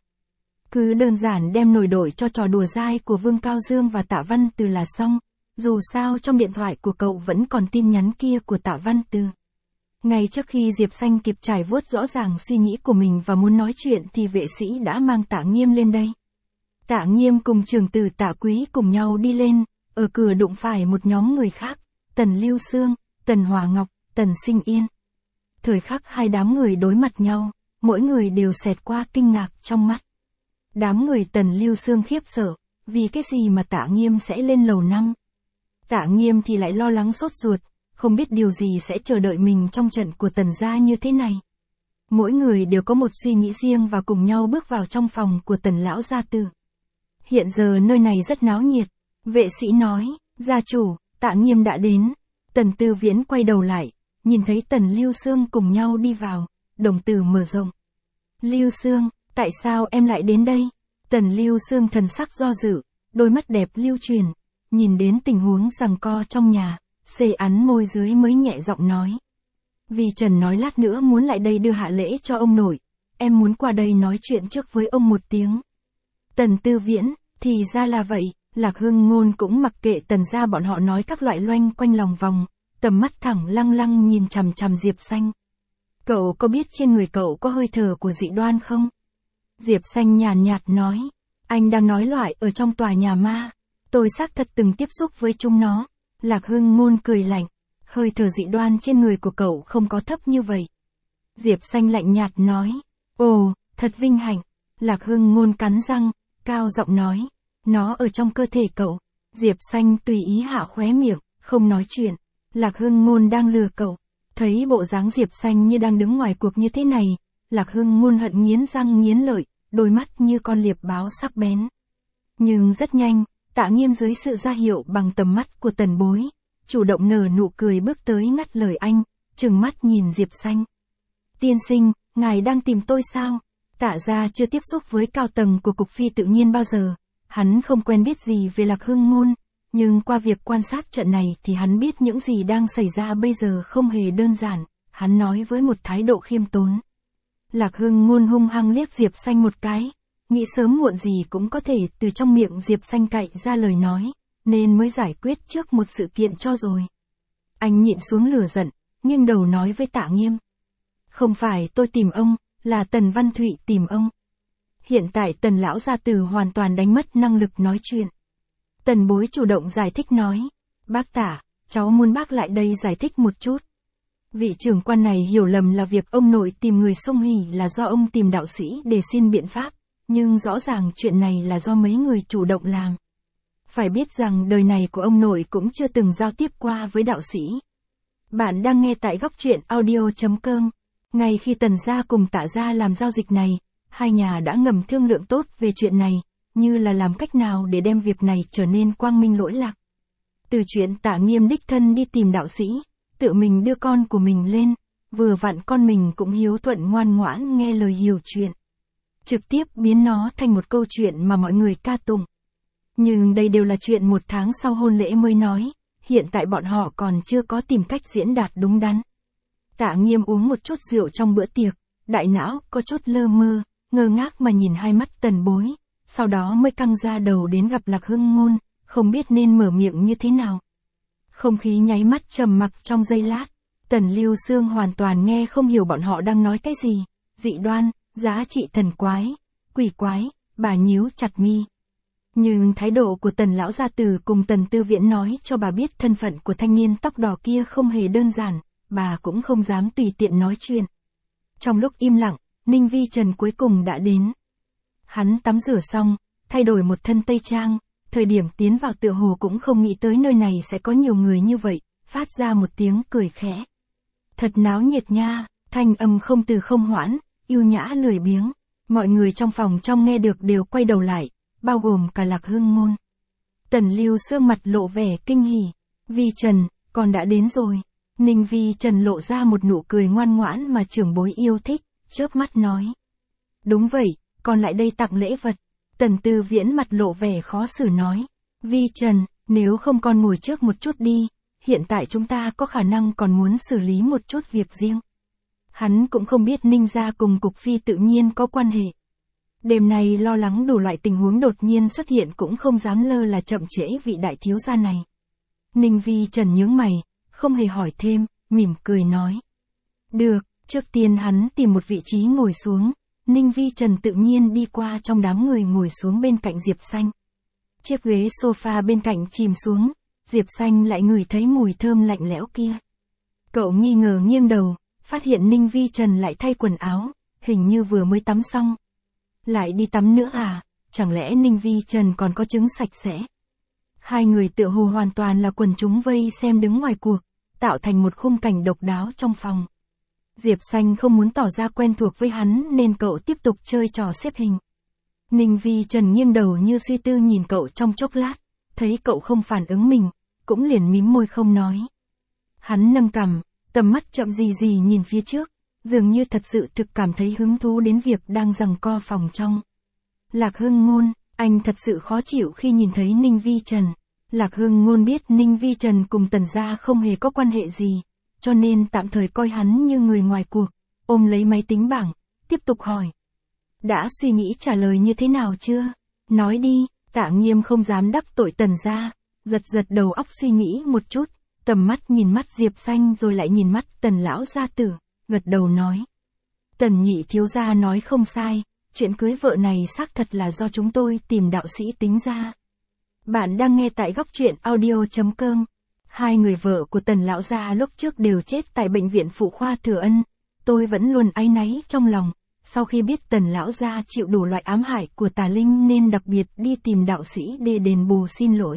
Cứ đơn giản đem nổi đổi cho trò đùa dai của Vương Cao Dương và Tạ Văn Từ là xong, dù sao trong điện thoại của cậu vẫn còn tin nhắn kia của Tạ Văn Từ. Ngay trước khi Diệp Xanh kịp trải vuốt rõ ràng suy nghĩ của mình và muốn nói chuyện thì vệ sĩ đã mang Tạ Nghiêm lên đây. Tạ Nghiêm cùng trưởng tử Tạ Quý cùng nhau đi lên. ở cửa đụng phải một nhóm người khác, Tần Lưu Sương, Tần Hòa Ngọc, Tần Sinh Yên. Thời khắc hai đám người đối mặt nhau, mỗi người đều xẹt qua kinh ngạc trong mắt. Đám người Tần Lưu Sương khiếp sợ, vì cái gì mà Tạ Nghiêm sẽ lên lầu 5. Tạ Nghiêm thì lại lo lắng sốt ruột, không biết điều gì sẽ chờ đợi mình trong trận của Tần gia như thế này. Mỗi người đều có một suy nghĩ riêng và cùng nhau bước vào trong phòng của Tần lão gia tử. Hiện giờ nơi này rất náo nhiệt, vệ sĩ nói, gia chủ, Tạ Nghiêm đã đến. Tần Tư Viễn quay đầu lại, nhìn thấy Tần Lưu Sương cùng nhau đi vào, đồng tử mở rộng. Lưu Sương, tại sao em lại đến đây? Tần Lưu Sương thần sắc do dự, đôi mắt đẹp lưu truyền, nhìn đến tình huống giằng co trong nhà, xê ắn môi dưới mới nhẹ giọng nói. Vì Trần nói lát nữa muốn lại đây đưa hạ lễ cho ông nội, em muốn qua đây nói chuyện trước với ông một tiếng. Tần Tư Viễn, thì ra là vậy, Lạc Hưng Ngôn cũng mặc kệ Tần gia bọn họ nói các loại loanh quanh lòng vòng, tầm mắt thẳng lăng lăng nhìn chằm chằm Diệp Xanh. Cậu có biết trên người cậu có hơi thở của dị đoan không? Diệp Xanh nhàn nhạt nói, anh đang nói loại ở trong tòa nhà ma, tôi xác thật từng tiếp xúc với chúng nó. Lạc Hưng Ngôn cười lạnh, hơi thở dị đoan trên người của cậu không có thấp như vậy. Diệp Xanh lạnh nhạt nói, ồ, thật vinh hạnh. Lạc Hưng Ngôn cắn răng, cao giọng nói, nó ở trong cơ thể cậu. Diệp Xanh tùy ý hạ khóe miệng, không nói chuyện. Lạc Hưng Ngôn đang lừa cậu. Thấy bộ dáng Diệp Xanh như đang đứng ngoài cuộc như thế này, Lạc Hưng Ngôn hận nghiến răng nghiến lợi, đôi mắt như con liệp báo sắc bén. Nhưng rất nhanh, Tạ Nghiêm dưới sự ra hiệu bằng tầm mắt của Tần Bối, chủ động nở nụ cười bước tới ngắt lời anh, trừng mắt nhìn Diệp Xanh. Tiên sinh, ngài đang tìm tôi sao? Tạ gia chưa tiếp xúc với cao tầng của Cục Phi tự nhiên bao giờ, hắn không quen biết gì về Lạc Hưng Ngôn, nhưng qua việc quan sát trận này thì hắn biết những gì đang xảy ra bây giờ không hề đơn giản, hắn nói với một thái độ khiêm tốn. Lạc Hưng Ngôn hung hăng liếc Diệp Xanh một cái, nghĩ sớm muộn gì cũng có thể từ trong miệng Diệp Xanh cậy ra lời nói, nên mới giải quyết trước một sự kiện cho rồi. Anh nhịn xuống lửa giận, nghiêng đầu nói với Tạ Nghiêm. Không phải tôi tìm ông, là Tần Văn Thụy tìm ông. Hiện tại Tần lão gia tử hoàn toàn đánh mất năng lực nói chuyện. Tần Bối chủ động giải thích nói, bác Tạ, cháu muốn bác lại đây giải thích một chút. Vị trưởng quan này hiểu lầm là việc ông nội tìm người xông hỉ là do ông tìm đạo sĩ để xin biện pháp, nhưng rõ ràng chuyện này là do mấy người chủ động làm. Phải biết rằng đời này của ông nội cũng chưa từng giao tiếp qua với đạo sĩ. Bạn đang nghe tại góc truyện audio.com. Ngay khi Tần gia cùng Tạ gia làm giao dịch này, hai nhà đã ngầm thương lượng tốt về chuyện này, như là làm cách nào để đem việc này trở nên quang minh lỗi lạc. Từ chuyện Tạ Nghiêm đích thân đi tìm đạo sĩ, tự mình đưa con của mình lên, vừa vặn con mình cũng hiếu thuận ngoan ngoãn nghe lời hiểu chuyện. Trực tiếp biến nó thành một câu chuyện mà mọi người ca tụng. Nhưng đây đều là chuyện một tháng sau hôn lễ mới nói, hiện tại bọn họ còn chưa có tìm cách diễn đạt đúng đắn. Tạ Nghiêm uống một chút rượu trong bữa tiệc, đại não có chút lơ mơ, ngơ ngác mà nhìn hai mắt Tần Bối, sau đó mới căng ra đầu đến gặp Lạc Hưng Ngôn, không biết nên mở miệng như thế nào. Không khí nháy mắt trầm mặc trong giây lát, Tần Lưu Sương hoàn toàn nghe không hiểu bọn họ đang nói cái gì, dị đoan, giá trị thần quái, quỷ quái, bà nhíu chặt mi. Nhưng thái độ của Tần lão gia tử cùng Tần Tư Viễn nói cho bà biết thân phận của thanh niên tóc đỏ kia không hề đơn giản, bà cũng không dám tùy tiện nói chuyện. Trong lúc im lặng, Ninh Vi Trần cuối cùng đã đến. Hắn tắm rửa xong, thay đổi một thân tây trang, thời điểm tiến vào tựa hồ cũng không nghĩ tới nơi này sẽ có nhiều người như vậy, phát ra một tiếng cười khẽ. Thật náo nhiệt nha, thanh âm không từ không hoãn, yêu nhã lười biếng. Mọi người trong phòng trong nghe được đều quay đầu lại, bao gồm cả Lạc Hưng Ngôn. Tần Lưu Sương mặt lộ vẻ kinh hỉ. Vi Trần, con đã đến rồi. Ninh Vi Trần lộ ra một nụ cười ngoan ngoãn mà trưởng bối yêu thích, chớp mắt nói. Đúng vậy, con lại đây tặng lễ vật. Tần Tư Viễn mặt lộ vẻ khó xử nói. Vi Trần, nếu không con ngồi trước một chút đi, hiện tại chúng ta có khả năng còn muốn xử lý một chút việc riêng. Hắn cũng không biết Ninh gia cùng Cục Phi tự nhiên có quan hệ. Đêm nay lo lắng đủ loại tình huống đột nhiên xuất hiện cũng không dám lơ là chậm trễ vị đại thiếu gia này. Ninh Vi Trần nhướng mày, không hề hỏi thêm, mỉm cười nói. Được, trước tiên hắn tìm một vị trí ngồi xuống, Ninh Vi Trần tự nhiên đi qua trong đám người ngồi xuống bên cạnh Diệp Xanh. Chiếc ghế sofa bên cạnh chìm xuống, Diệp Xanh lại ngửi thấy mùi thơm lạnh lẽo kia. Cậu nghi ngờ nghiêng đầu, phát hiện Ninh Vi Trần lại thay quần áo, hình như vừa mới tắm xong. Lại đi tắm nữa à, chẳng lẽ Ninh Vi Trần còn có trứng sạch sẽ? Hai người tựa hồ hoàn toàn là quần chúng vây xem đứng ngoài cuộc, tạo thành một khung cảnh độc đáo trong phòng. Diệp Xanh không muốn tỏ ra quen thuộc với hắn nên cậu tiếp tục chơi trò xếp hình. Ninh Vi Trần nghiêng đầu như suy tư nhìn cậu trong chốc lát, thấy cậu không phản ứng mình, cũng liền mím môi không nói. Hắn nâng cằm, tầm mắt chậm gì nhìn phía trước, dường như thật sự thực cảm thấy hứng thú đến việc đang giằng co phòng trong. Lạc Hưng Ngôn, anh thật sự khó chịu khi nhìn thấy Ninh Vi Trần. Lạc Hưng Ngôn biết Ninh Vi Trần cùng Tần gia không hề có quan hệ gì, cho nên tạm thời coi hắn như người ngoài cuộc, ôm lấy máy tính bảng, tiếp tục hỏi. Đã suy nghĩ trả lời như thế nào chưa? Nói đi. Tạ Nghiêm không dám đắc tội Tần gia, giật đầu óc suy nghĩ một chút, tầm mắt nhìn mắt Diệp Xanh rồi lại nhìn mắt Tần lão gia tử, gật đầu nói. Tần nhị thiếu gia nói không sai, chuyện cưới vợ này xác thật là do chúng tôi tìm đạo sĩ tính ra. Bạn đang nghe tại góc truyện audio.com. Hai người vợ của Tần lão gia lúc trước đều chết tại bệnh viện phụ khoa Thừa Ân, tôi vẫn luôn áy náy trong lòng. Sau khi biết Tần lão gia chịu đủ loại ám hại của tà linh nên đặc biệt đi tìm đạo sĩ để đền bù xin lỗi.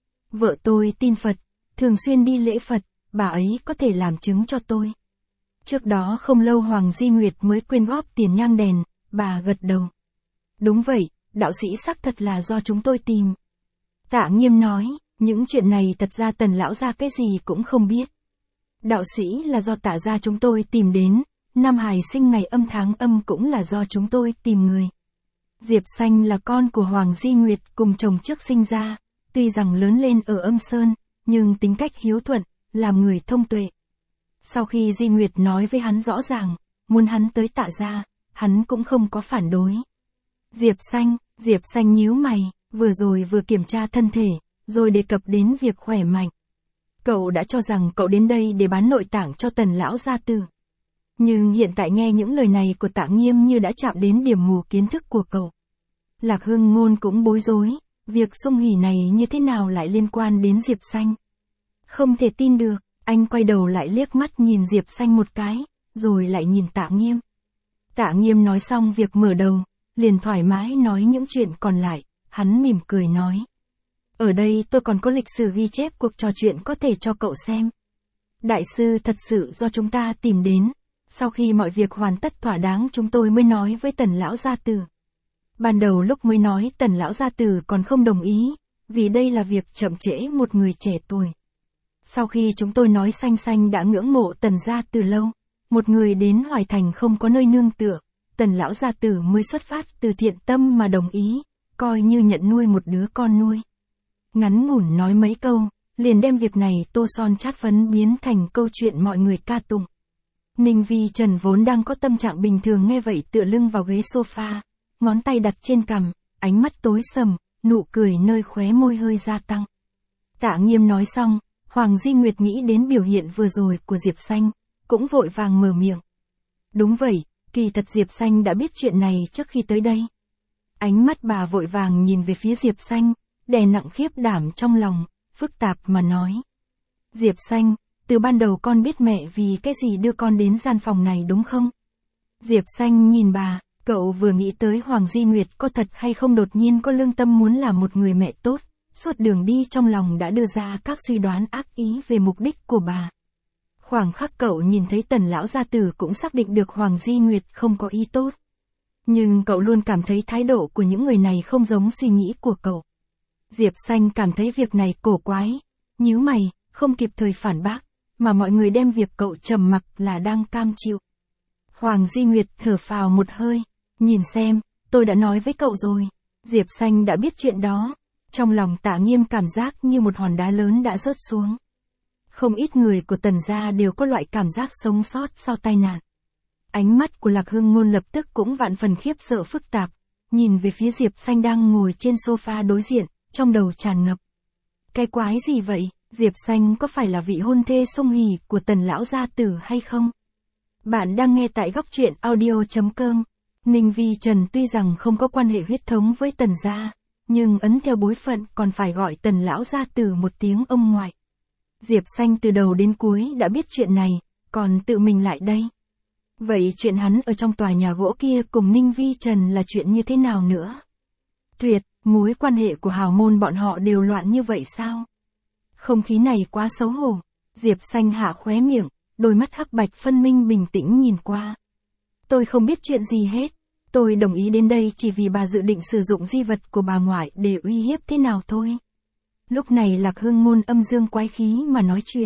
Vợ tôi tin Phật, thường xuyên đi lễ Phật, bà ấy có thể làm chứng cho tôi. Trước đó không lâu Hoàng Di Nguyệt mới quyên góp tiền nhang đèn, bà gật đầu. Đúng vậy, đạo sĩ xác thật là do chúng tôi tìm. Tạ Nghiêm nói, những chuyện này thật ra Tần lão gia cái gì cũng không biết. Đạo sĩ là do Tạ gia chúng tôi tìm đến. Năm hài sinh ngày âm tháng âm cũng là do chúng tôi tìm người. Diệp Xanh là con của Hoàng Di Nguyệt cùng chồng trước sinh ra, tuy rằng lớn lên ở Âm Sơn, nhưng tính cách hiếu thuận, làm người thông tuệ. Sau khi Di Nguyệt nói với hắn rõ ràng, muốn hắn tới Tạ gia, hắn cũng không có phản đối. Diệp Xanh nhíu mày, vừa rồi vừa kiểm tra thân thể, rồi đề cập đến việc khỏe mạnh. Cậu đã cho rằng cậu đến đây để bán nội tạng cho Tần lão gia tử. Nhưng hiện tại nghe những lời này của Tạ Nghiêm như đã chạm đến điểm mù kiến thức của cậu. Lạc Hưng Ngôn cũng bối rối, việc xung hỉ này như thế nào lại liên quan đến Diệp Xanh. Không thể tin được, anh quay đầu lại liếc mắt nhìn Diệp Xanh một cái, rồi lại nhìn Tạ Nghiêm. Tạ Nghiêm nói xong việc mở đầu, liền thoải mái nói những chuyện còn lại, hắn mỉm cười nói. Ở đây tôi còn có lịch sử ghi chép cuộc trò chuyện có thể cho cậu xem. Đại sư thật sự do chúng ta tìm đến. Sau khi mọi việc hoàn tất thỏa đáng chúng tôi mới nói với Tần lão gia tử. Ban đầu lúc mới nói Tần lão gia tử còn không đồng ý, vì đây là việc chậm trễ một người trẻ tuổi. Sau khi chúng tôi nói Xanh đã ngưỡng mộ Tần gia từ lâu, một người đến Hoài Thành không có nơi nương tựa, Tần lão gia tử mới xuất phát từ thiện tâm mà đồng ý, coi như nhận nuôi một đứa con nuôi. Ngắn ngủn nói mấy câu, liền đem việc này tô son chát phấn biến thành câu chuyện mọi người ca tụng. Ninh Vi Trần vốn đang có tâm trạng bình thường nghe vậy tựa lưng vào ghế sofa, ngón tay đặt trên cằm, ánh mắt tối sầm, nụ cười nơi khóe môi hơi gia tăng. Tạ Nghiêm nói xong, Hoàng Di Nguyệt nghĩ đến biểu hiện vừa rồi của Diệp Xanh, cũng vội vàng mở miệng. Đúng vậy, kỳ thật Diệp Xanh đã biết chuyện này trước khi tới đây. Ánh mắt bà vội vàng nhìn về phía Diệp Xanh, đè nặng khiếp đảm trong lòng, phức tạp mà nói. Diệp Xanh, từ ban đầu con biết mẹ vì cái gì đưa con đến gian phòng này đúng không? Diệp Xanh nhìn bà, cậu vừa nghĩ tới Hoàng Di Nguyệt có thật hay không đột nhiên có lương tâm muốn làm một người mẹ tốt, suốt đường đi trong lòng đã đưa ra các suy đoán ác ý về mục đích của bà. Khoảng khắc cậu nhìn thấy Tần lão gia tử cũng xác định được Hoàng Di Nguyệt không có ý tốt. Nhưng cậu luôn cảm thấy thái độ của những người này không giống suy nghĩ của cậu. Diệp Xanh cảm thấy việc này cổ quái, nhíu mày, không kịp thời phản bác, mà mọi người đem việc cậu trầm mặc là đang cam chịu. Hoàng Di Nguyệt thở phào một hơi, nhìn xem, tôi đã nói với cậu rồi. Diệp Xanh đã biết chuyện đó, trong lòng Tạ Nghiêm cảm giác như một hòn đá lớn đã rớt xuống. Không ít người của Tần gia đều có loại cảm giác sống sót sau tai nạn. Ánh mắt của Lạc Hưng Ngôn lập tức cũng vạn phần khiếp sợ phức tạp, nhìn về phía Diệp Xanh đang ngồi trên sofa đối diện, trong đầu tràn ngập. Cái quái gì vậy, Diệp Xanh có phải là vị hôn thê song hỷ của Tần lão gia tử hay không? Bạn đang nghe tại góc truyện audio.com. Ninh Vi Trần tuy rằng không có quan hệ huyết thống với Tần gia, nhưng ấn theo bối phận còn phải gọi Tần lão gia tử một tiếng ông ngoại. Diệp Xanh từ đầu đến cuối đã biết chuyện này, còn tự mình lại đây. Vậy chuyện hắn ở trong tòa nhà gỗ kia cùng Ninh Vi Trần là chuyện như thế nào nữa? Tuyệt, mối quan hệ của hào môn bọn họ đều loạn như vậy sao? Không khí này quá xấu hổ. Diệp Xanh hạ khóe miệng, đôi mắt hắc bạch phân minh bình tĩnh nhìn qua. Tôi không biết chuyện gì hết. Tôi đồng ý đến đây chỉ vì bà dự định sử dụng di vật của bà ngoại để uy hiếp thế nào thôi. Lúc này Lạc Hưng Ngôn âm dương quái khí mà nói chuyện.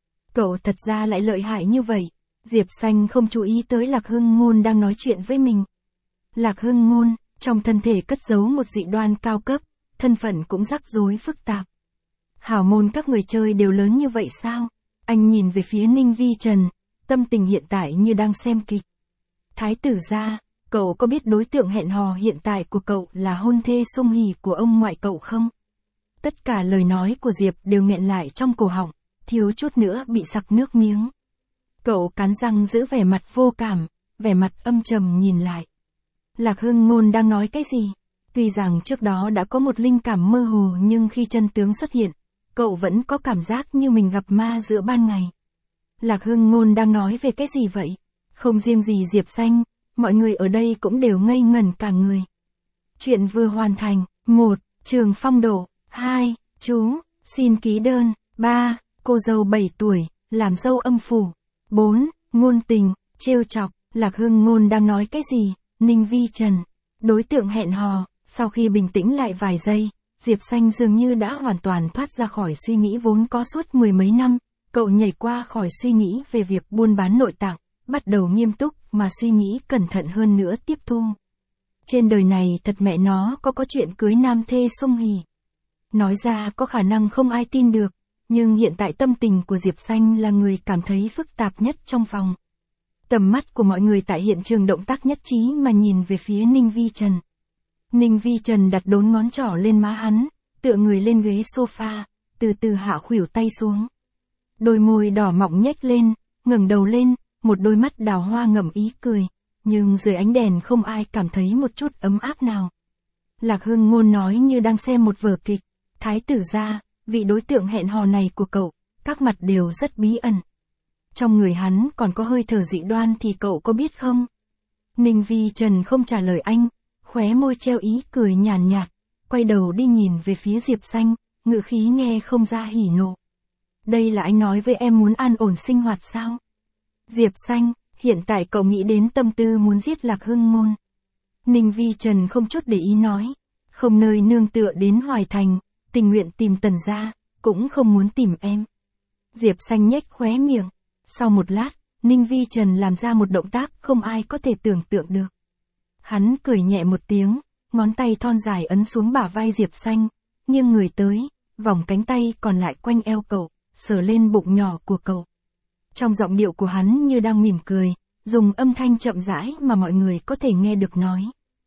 Cậu thật ra lại lợi hại như vậy. Diệp Xanh không chú ý tới Lạc Hưng Ngôn đang nói chuyện với mình. Lạc Hưng Ngôn, trong thân thể cất giấu một dị đoan cao cấp, thân phận cũng rắc rối phức tạp. Hảo môn các người chơi đều lớn như vậy sao? Anh nhìn về phía Ninh Vi Trần, tâm tình hiện tại như đang xem kịch. Thái tử gia, cậu có biết đối tượng hẹn hò hiện tại của cậu là hôn thê sung hỉ của ông ngoại cậu không? Tất cả lời nói của Diệp đều nghẹn lại trong cổ họng, thiếu chút nữa bị sặc nước miếng. Cậu cắn răng giữ vẻ mặt vô cảm, vẻ mặt âm trầm nhìn lại. Lạc Hưng Ngôn đang nói cái gì? Tuy rằng trước đó đã có một linh cảm mơ hồ nhưng khi chân tướng xuất hiện, cậu vẫn có cảm giác như mình gặp ma giữa ban ngày. Lạc Hưng Ngôn đang nói về cái gì vậy? Không riêng gì Diệp Xanh, mọi người ở đây cũng đều ngây ngẩn cả người. Chuyện vừa hoàn thành. 1. Trường phong độ. 2. Chú, xin ký đơn. 3. Cô dâu 7 tuổi, làm dâu âm phủ. 4. Ngôn tình, trêu chọc. Lạc Hưng Ngôn đang nói cái gì? Ninh Vi Trần. Đối tượng hẹn hò. Sau khi bình tĩnh lại vài giây, Diệp Xanh dường như đã hoàn toàn thoát ra khỏi suy nghĩ vốn có suốt mười mấy năm. Cậu nhảy qua khỏi suy nghĩ về việc buôn bán nội tạng, bắt đầu nghiêm túc mà suy nghĩ cẩn thận hơn nữa tiếp thu. Trên đời này thật mẹ nó có chuyện cưới nam thê sung hỉ. Nói ra có khả năng không ai tin được, nhưng hiện tại tâm tình của Diệp Xanh là người cảm thấy phức tạp nhất trong phòng. Tầm mắt của mọi người tại hiện trường động tác nhất trí mà nhìn về phía Ninh Vi Trần. Ninh Vi Trần đặt đốn ngón trỏ lên má hắn, tựa người lên ghế sofa, từ từ hạ khuỷu tay xuống. Đôi môi đỏ mọng nhếch lên, ngẩng đầu lên, một đôi mắt đào hoa ngậm ý cười, nhưng dưới ánh đèn không ai cảm thấy một chút ấm áp nào. Lạc Hưng Ngôn nói như đang xem một vở kịch. Thái tử gia, vị đối tượng hẹn hò này của cậu, các mặt đều rất bí ẩn. Trong người hắn còn có hơi thở dị đoan thì cậu có biết không? Ninh Vi Trần không trả lời anh, khóe môi treo ý cười nhàn nhạt, quay đầu đi nhìn về phía Diệp Xanh, ngữ khí nghe không ra hỉ nộ. Đây là anh nói với em muốn an ổn sinh hoạt sao? Diệp Xanh, hiện tại cậu nghĩ đến tâm tư muốn giết Lạc Hưng Ngôn. Ninh Vi Trần không chút để ý nói, không nơi nương tựa đến Hoài Thành, tình nguyện tìm Tần gia, cũng không muốn tìm em. Diệp Xanh nhếch khóe miệng. Sau một lát, Ninh Vi Trần làm ra một động tác không ai có thể tưởng tượng được. Hắn cười nhẹ một tiếng, ngón tay thon dài ấn xuống bả vai Diệp Xanh, nghiêng người tới, vòng cánh tay còn lại quanh eo cậu, sờ lên bụng nhỏ của cậu. Trong giọng điệu của hắn như đang mỉm cười, dùng âm thanh chậm rãi mà mọi người có thể nghe được nói.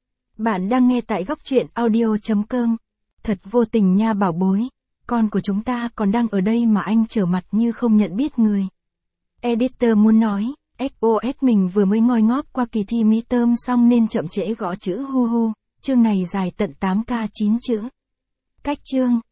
Bạn đang nghe tại góc truyện audio.com. Thật vô tình nha bảo bối, con của chúng ta còn đang ở đây mà anh trở mặt như không nhận biết người. Editor muốn nói, SOS mình vừa mới ngoi ngóp qua kỳ thi midterm xong nên chậm trễ gõ chữ hu hu, chương này dài tận 8k 9 chữ. Cách chương.